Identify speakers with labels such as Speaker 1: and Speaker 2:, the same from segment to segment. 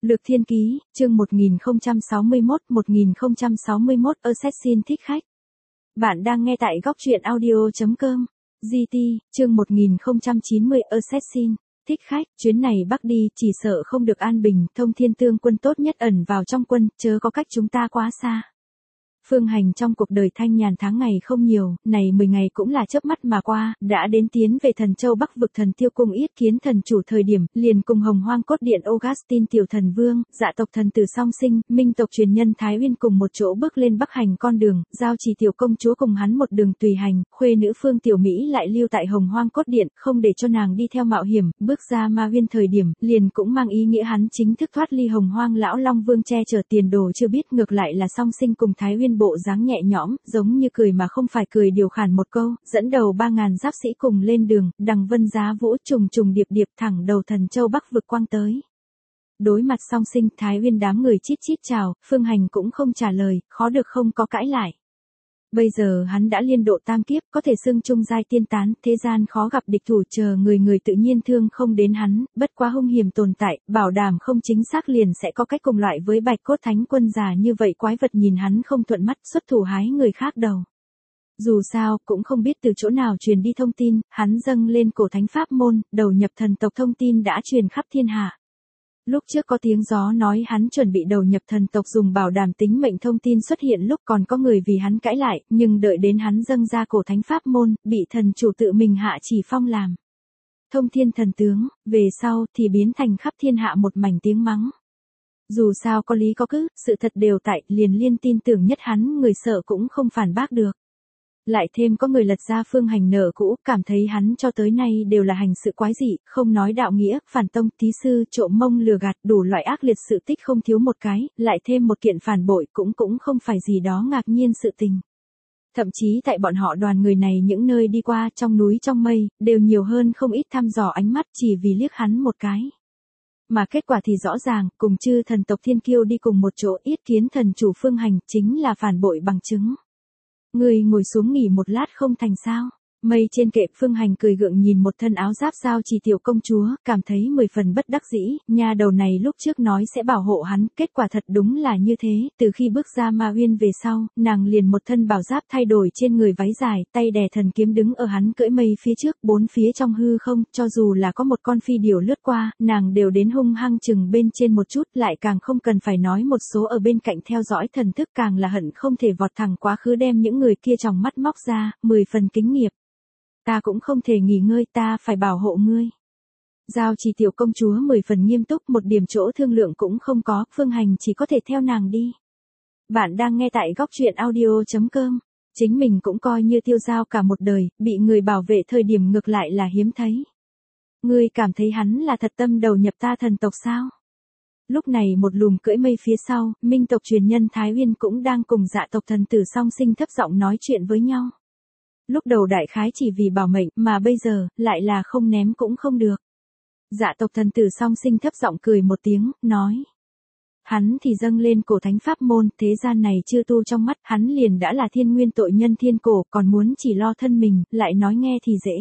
Speaker 1: Lược Thiên Ký, chương 1061, Assassin thích khách. Bạn đang nghe tại góc truyện audio.com. GT, chương 1090, Assassin thích khách. Chuyến này Bắc đi chỉ sợ không được an bình, Thông Thiên Tương quân tốt nhất ẩn vào trong quân, chớ có cách chúng ta quá xa. Phương Hành trong cuộc đời thanh nhàn tháng ngày không nhiều, này 10 ngày cũng là chớp mắt mà qua, đã đến tiến về Thần Châu Bắc vực Thần Tiêu cung yết kiến thần chủ thời điểm, liền cùng Hồng Hoang cốt điện Augustin tiểu thần vương, Dạ tộc thần tử Song Sinh, Minh tộc truyền nhân Thái Uyên cùng một chỗ bước lên Bắc hành con đường, Giao Trì tiểu công chúa cùng hắn một đường tùy hành, khuê nữ Phương Tiểu Mỹ lại lưu tại Hồng Hoang cốt điện, không để cho nàng đi theo mạo hiểm, bước ra Ma Uyên thời điểm, liền cũng mang ý nghĩa hắn chính thức thoát ly Hồng Hoang lão Long Vương che chở tiền đồ chưa biết, ngược lại là Song Sinh cùng Thái Uyên bộ dáng nhẹ nhõm, giống như cười mà không phải cười điều khản một câu, dẫn đầu 3000 giáp sĩ cùng lên đường, đằng vân giá vũ trùng trùng điệp điệp thẳng đầu Thần Châu Bắc vực quang tới. Đối mặt Song Sinh, Thái Uyên đám người chít chít chào, Phương Hành cũng không trả lời, khó được không có cãi lại. Bây giờ hắn đã liên độ tam kiếp, có thể xưng trung giai tiên tán, thế gian khó gặp địch thủ, chờ người tự nhiên thương không đến hắn, bất quá hung hiểm tồn tại, bảo đảm không chính xác liền sẽ có cách cùng loại với Bạch Cốt Thánh Quân già như vậy, quái vật nhìn hắn không thuận mắt, xuất thủ hái người khác đầu. Dù sao, cũng không biết từ chỗ nào truyền đi thông tin, hắn dâng lên cổ thánh pháp môn, đầu nhập thần tộc thông tin đã truyền khắp thiên hạ. Lúc trước có tiếng gió nói hắn chuẩn bị đầu nhập thần tộc dùng bảo đảm tính mệnh thông tin xuất hiện lúc còn có người vì hắn cãi lại, nhưng đợi đến hắn dâng ra cổ thánh pháp môn, bị thần chủ tự mình hạ chỉ phong làm thông thiên thần tướng, về sau thì biến thành khắp thiên hạ một mảnh tiếng mắng. Dù sao có lý có cứ, sự thật đều tại, liền liên tin tưởng nhất hắn người sợ cũng không phản bác được. Lại thêm có người lật ra Phương Hành nợ cũ, cảm thấy hắn cho tới nay đều là hành sự quái dị, không nói đạo nghĩa, phản tông, thí sư, trộm mông lừa gạt, đủ loại ác liệt sự tích không thiếu một cái, lại thêm một kiện phản bội cũng không phải gì đó ngạc nhiên sự tình. Thậm chí tại bọn họ đoàn người này những nơi đi qua, trong núi trong mây, đều nhiều hơn không ít thăm dò ánh mắt chỉ vì liếc hắn một cái. Mà kết quả thì rõ ràng, cùng chư thần tộc thiên kiêu đi cùng một chỗ yết kiến thần chủ Phương Hành chính là phản bội bằng chứng. Người ngồi xuống nghỉ một lát không thành sao? Mây trên kệ, Phương Hành cười gượng nhìn một thân áo giáp Giao Trì tiểu công chúa, cảm thấy 10 phần bất đắc dĩ, nha đầu này lúc trước nói sẽ bảo hộ hắn, kết quả thật đúng là như thế, từ khi bước ra Ma Uyên về sau, nàng liền một thân bảo giáp thay đổi trên người váy dài, tay đè thần kiếm đứng ở hắn cưỡi mây phía trước, bốn phía trong hư không, cho dù là có một con phi điểu lướt qua, nàng đều đến hung hăng chừng bên trên một chút, lại càng không cần phải nói một số ở bên cạnh theo dõi thần thức, càng là hận không thể vọt thẳng quá khứ đem những người kia trong mắt móc ra, 10 phần kính nghiệp. Ta cũng không thể nghỉ ngơi, ta phải bảo hộ ngươi. Giao Trì tiểu công chúa 10 phần nghiêm túc, một điểm chỗ thương lượng cũng không có, Phương Hành chỉ có thể theo nàng đi. Bạn đang nghe tại góc truyện audio.com. Chính mình cũng coi như tiêu dao cả một đời, bị người bảo vệ thời điểm ngược lại là hiếm thấy. Ngươi cảm thấy hắn là thật tâm đầu nhập ta thần tộc sao? Lúc này một lùm cưỡi mây phía sau, Minh tộc truyền nhân Thái Uyên cũng đang cùng Dạ tộc thần tử Song Sinh thấp giọng nói chuyện với nhau. Lúc đầu đại khái chỉ vì bảo mệnh, mà bây giờ, lại là không ném cũng không được. Dạ tộc thần tử Song Sinh thấp giọng cười một tiếng, nói. Hắn thì dâng lên cổ thánh pháp môn, thế gian này chưa tu trong mắt, hắn liền đã là thiên nguyên tội nhân thiên cổ, còn muốn chỉ lo thân mình, lại nói nghe thì dễ.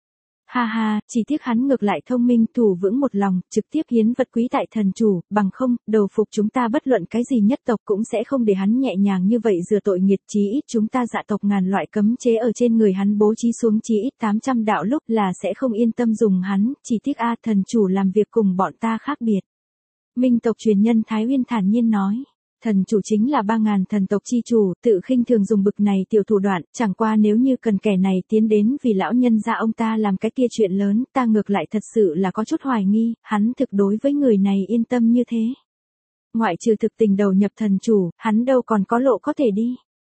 Speaker 1: Ha ha, chỉ tiếc hắn ngược lại thông minh, thủ vững một lòng, trực tiếp hiến vật quý tại thần chủ, bằng không, đầu phục chúng ta bất luận cái gì nhất tộc cũng sẽ không để hắn nhẹ nhàng như vậy rửa tội nghiệt, chí ít chúng ta Dạ tộc ngàn loại cấm chế ở trên người hắn bố trí xuống chí ít 800 đạo lúc là sẽ không yên tâm dùng hắn, chỉ tiếc thần chủ làm việc cùng bọn ta khác biệt. Minh tộc truyền nhân Thái Uyên thản nhiên nói. Thần chủ chính là 3000 thần tộc chi chủ, tự khinh thường dùng bực này tiểu thủ đoạn, chẳng qua nếu như cần kẻ này tiến đến vì lão nhân gia ông ta làm cái kia chuyện lớn, ta ngược lại thật sự là có chút hoài nghi, hắn thực đối với người này yên tâm như thế. Ngoại trừ thực tình đầu nhập thần chủ, hắn đâu còn có lộ có thể đi.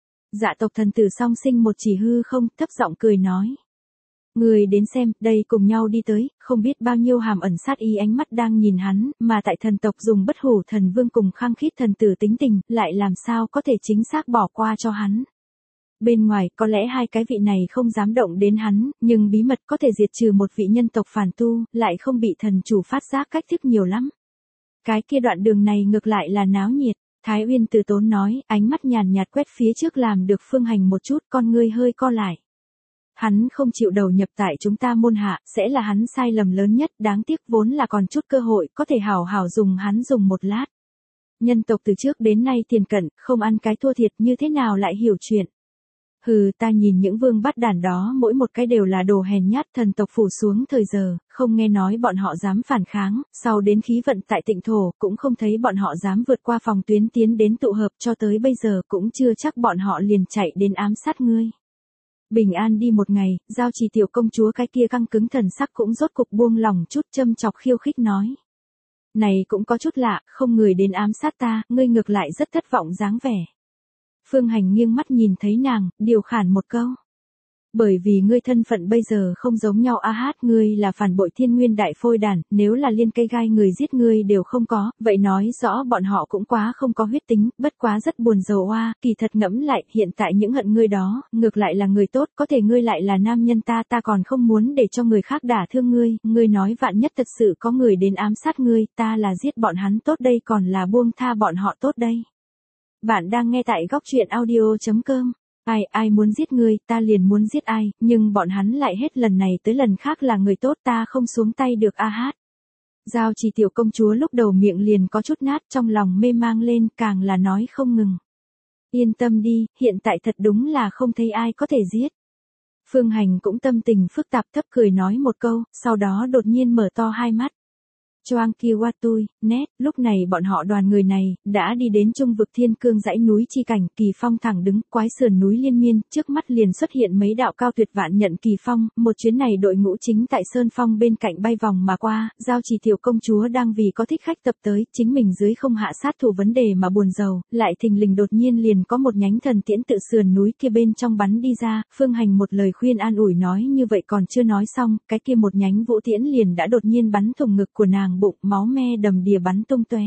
Speaker 1: Dạ tộc thần tử Song Sinh một chỉ hư không, thấp giọng cười nói. Người đến xem, đây cùng nhau đi tới, không biết bao nhiêu hàm ẩn sát ý ánh mắt đang nhìn hắn, mà tại thần tộc dùng bất hủ thần vương cùng khăng khít thần tử tính tình, lại làm sao có thể chính xác bỏ qua cho hắn. Bên ngoài, có lẽ hai cái vị này không dám động đến hắn, nhưng bí mật có thể diệt trừ một vị nhân tộc phản tu, lại không bị thần chủ phát giác cách thức nhiều lắm. Cái kia đoạn đường này ngược lại là náo nhiệt. Thái Uyên từ tốn nói, ánh mắt nhàn nhạt quét phía trước làm được Phương Hành một chút, con ngươi hơi co lại. Hắn không chịu đầu nhập tại chúng ta môn hạ, sẽ là hắn sai lầm lớn nhất, đáng tiếc vốn là còn chút cơ hội, có thể hảo hảo dùng hắn dùng một lát. Nhân tộc từ trước đến nay tiền cận, không ăn cái thua thiệt như thế nào lại hiểu chuyện. Hừ, ta nhìn những vương bắt đàn đó mỗi một cái đều là đồ hèn nhát, thần tộc phủ xuống thời giờ, không nghe nói bọn họ dám phản kháng, sau đến khí vận tại Tịnh thổ, cũng không thấy bọn họ dám vượt qua phòng tuyến tiến đến tụ hợp, cho tới bây giờ cũng chưa chắc bọn họ liền chạy đến ám sát ngươi. Bình an đi một ngày, Giao Trì tiểu công chúa cái kia căng cứng thần sắc cũng rốt cục buông lòng chút, châm chọc khiêu khích nói. Này cũng có chút lạ, không người đến ám sát ta, ngươi ngược lại rất thất vọng dáng vẻ. Phương Hành nghiêng mắt nhìn thấy nàng, điều khản một câu. Bởi vì ngươi thân phận bây giờ không giống nhau a hát, ngươi là phản bội thiên nguyên đại phôi đàn, nếu là liên cây gai người giết ngươi đều không có, vậy nói rõ bọn họ cũng quá không có huyết tính, bất quá rất buồn rầu oa, kỳ thật ngẫm lại, hiện tại những hận ngươi đó, ngược lại là người tốt, có thể ngươi lại là nam nhân ta còn không muốn để cho người khác đả thương ngươi nói vạn nhất thật sự có người đến ám sát ngươi, ta là giết bọn hắn tốt đây còn là buông tha bọn họ tốt đây. Bạn đang nghe tại góc truyện audio.com. Ai muốn giết ngươi, ta liền muốn giết ai, nhưng bọn hắn lại hết lần này tới lần khác là người tốt, ta không xuống tay được a hát. Giao Trì tiểu công chúa lúc đầu miệng liền có chút nát, trong lòng mê mang lên, càng là nói không ngừng. Yên tâm đi, hiện tại thật đúng là không thấy ai có thể giết. Phương Hành cũng tâm tình phức tạp, thấp cười nói một câu, sau đó đột nhiên mở to hai mắt. Choang Kiwatui, nét, lúc này bọn họ đoàn người này, đã đi đến trung vực thiên cương dãy núi chi cảnh, kỳ phong thẳng đứng, quái sườn núi liên miên, trước mắt liền xuất hiện mấy đạo cao tuyệt vạn nhận kỳ phong, một chuyến này đội ngũ chính tại sơn phong bên cạnh bay vòng mà qua, Giao Trì tiểu công chúa đang vì có thích khách tập tới, chính mình dưới không hạ sát thủ vấn đề mà buồn rầu, lại thình lình đột nhiên liền có một nhánh thần tiễn tự sườn núi kia bên trong bắn đi ra, Phương Hành một lời khuyên an ủi nói như vậy còn chưa nói xong, cái kia một nhánh vũ tiễn liền đã đột nhiên bắn thủng ngực của nàng bụng, máu me đầm đìa bắn tung tóe.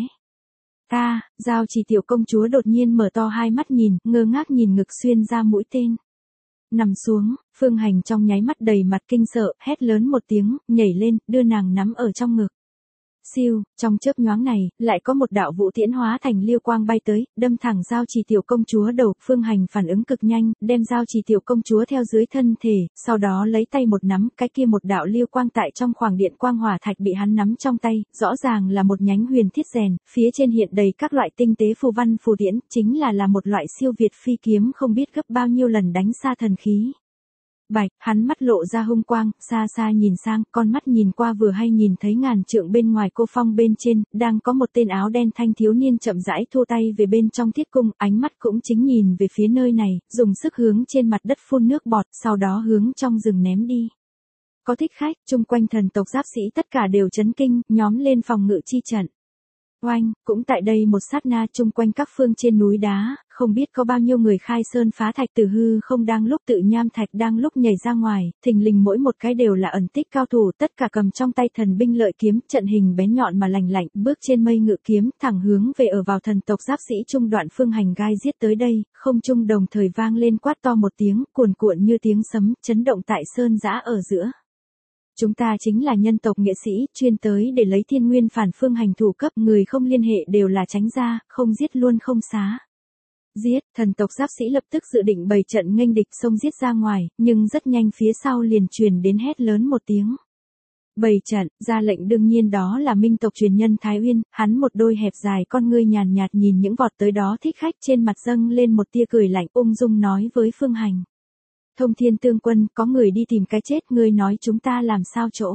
Speaker 1: Giao Trì tiểu công chúa đột nhiên mở to hai mắt nhìn, ngơ ngác nhìn ngực xuyên ra mũi tên. Nằm xuống, Phương Hành trong nháy mắt đầy mặt kinh sợ, hét lớn một tiếng, nhảy lên, đưa nàng nắm ở trong ngực. Siêu, trong chớp nhoáng này, lại có một đạo vũ tiễn hóa thành liêu quang bay tới, đâm thẳng Giao Trì tiểu công chúa đầu, Phương Hành phản ứng cực nhanh, đem Giao Trì tiểu công chúa theo dưới thân thể, sau đó lấy tay một nắm, cái kia một đạo liêu quang tại trong khoảng điện quang hỏa thạch bị hắn nắm trong tay, rõ ràng là một nhánh huyền thiết rèn, phía trên hiện đầy các loại tinh tế phù văn phù tiễn, chính là một loại siêu việt phi kiếm không biết gấp bao nhiêu lần đánh xa thần khí. Bạch, hắn mắt lộ ra hung quang, xa xa nhìn sang, con mắt nhìn qua vừa hay nhìn thấy ngàn trượng bên ngoài cô phong bên trên, đang có một tên áo đen thanh thiếu niên chậm rãi thu tay về bên trong thiết cung, ánh mắt cũng chính nhìn về phía nơi này, dùng sức hướng trên mặt đất phun nước bọt, sau đó hướng trong rừng ném đi. Có thích khách, chung quanh thần tộc giáp sĩ tất cả đều chấn kinh, nhóm lên phòng ngự chi trận. Oanh, cũng tại đây một sát na chung quanh các phương trên núi đá, không biết có bao nhiêu người khai sơn phá thạch từ hư không đang lúc tự nham thạch đang lúc nhảy ra ngoài, thình lình mỗi một cái đều là ẩn tích cao thủ, tất cả cầm trong tay thần binh lợi kiếm, trận hình bén nhọn mà lành lạnh, bước trên mây ngự kiếm, thẳng hướng về ở vào thần tộc giáp sĩ trung đoạn Phương Hành gai giết tới đây, không trung đồng thời vang lên quát to một tiếng, cuồn cuộn như tiếng sấm, chấn động tại sơn giã ở giữa. Chúng ta chính là nhân tộc nghệ sĩ, chuyên tới để lấy thiên nguyên phản Phương Hành thủ cấp, người không liên hệ đều là tránh ra, không giết luôn không xá. Giết, thần tộc giáp sĩ lập tức dự định bày trận nghênh địch xông giết ra ngoài, nhưng rất nhanh phía sau liền truyền đến hét lớn một tiếng. Bày trận, ra lệnh đương nhiên đó là minh tộc truyền nhân Thái Uyên, hắn một đôi hẹp dài con ngươi nhàn nhạt nhìn những vọt tới đó thích khách trên mặt dâng lên một tia cười lạnh ung dung nói với Phương Hành. Thông Thiên Tương Quân, có người đi tìm cái chết, ngươi nói chúng ta làm sao chỗ.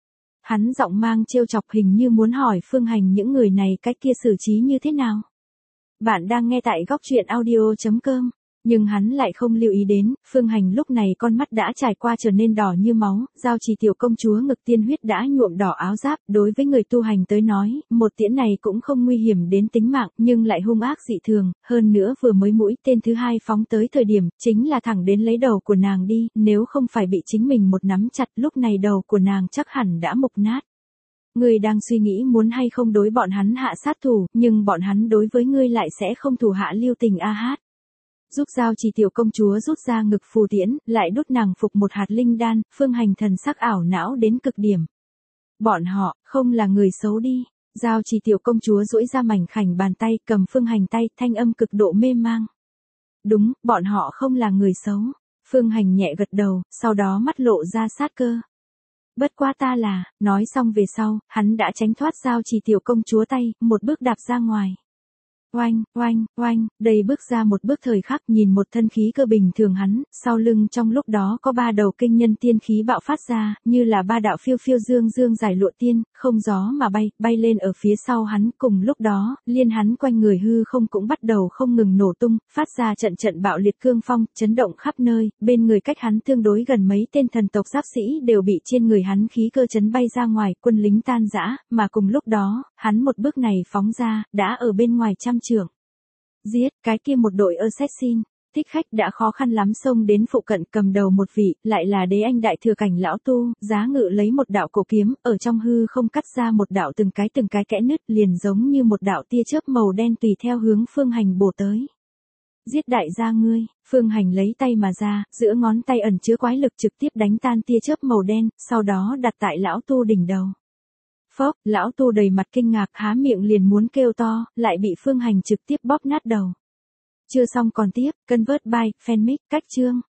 Speaker 1: Hắn giọng mang trêu chọc hình như muốn hỏi Phương Hành những người này cách kia xử trí như thế nào. Bạn đang nghe tại góc truyện audio.com. Nhưng hắn lại không lưu ý đến, Phương Hành lúc này con mắt đã trải qua trở nên đỏ như máu, Giao Trì tiểu công chúa ngực tiên huyết đã nhuộm đỏ áo giáp, đối với người tu hành tới nói, một tiễn này cũng không nguy hiểm đến tính mạng, nhưng lại hung ác dị thường, hơn nữa vừa mới mũi tên thứ hai phóng tới thời điểm, chính là thẳng đến lấy đầu của nàng đi, nếu không phải bị chính mình một nắm chặt, lúc này đầu của nàng chắc hẳn đã mục nát. Ngươi đang suy nghĩ muốn hay không đối bọn hắn hạ sát thủ, nhưng bọn hắn đối với ngươi lại sẽ không thủ hạ lưu tình a hát. Giúp Giao Trì tiểu công chúa rút ra ngực phù tiễn, lại đút nàng phục một hạt linh đan, Phương Hành thần sắc ảo não đến cực điểm. Bọn họ, không là người xấu đi. Giao Trì tiểu công chúa duỗi ra mảnh khảnh bàn tay, cầm Phương Hành tay, thanh âm cực độ mê mang. Đúng, bọn họ không là người xấu. Phương Hành nhẹ gật đầu, sau đó mắt lộ ra sát cơ. Bất quá ta là, nói xong về sau, hắn đã tránh thoát giao chỉ tiểu công chúa tay, một bước đạp ra ngoài. Oanh, oanh, oanh, đầy bước ra một bước thời khắc nhìn một thân khí cơ bình thường hắn, sau lưng trong lúc đó có 3 đầu kinh nhân tiên khí bạo phát ra, như là 3 đạo phiêu phiêu dương dương giải lụa tiên, không gió mà bay, bay lên ở phía sau hắn, cùng lúc đó, liên hắn quanh người hư không cũng bắt đầu không ngừng nổ tung, phát ra trận trận bạo liệt cương phong, chấn động khắp nơi, bên người cách hắn tương đối gần mấy tên thần tộc giáp sĩ đều bị trên người hắn khí cơ chấn bay ra ngoài, quân lính tan rã, mà cùng lúc đó, hắn một bước này phóng ra, đã ở bên ngoài trăm trưởng. Giết, cái kia một đội assassin, thích khách đã khó khăn lắm xông đến phụ cận, cầm đầu một vị, lại là đế anh đại thừa cảnh lão tu, giá ngự lấy một đạo cổ kiếm, ở trong hư không cắt ra một đạo từng cái kẽ nứt, liền giống như một đạo tia chớp màu đen tùy theo hướng Phương Hành bổ tới. Giết đại gia ngươi, Phương Hành lấy tay mà ra, giữa ngón tay ẩn chứa quái lực trực tiếp đánh tan tia chớp màu đen, sau đó đặt tại lão tu đỉnh đầu. Phốc, lão tu đầy mặt kinh ngạc há miệng liền muốn kêu to, lại bị Phương Hành trực tiếp bóp nát đầu. Chưa xong còn tiếp, Convert by Fanmic, cách chương.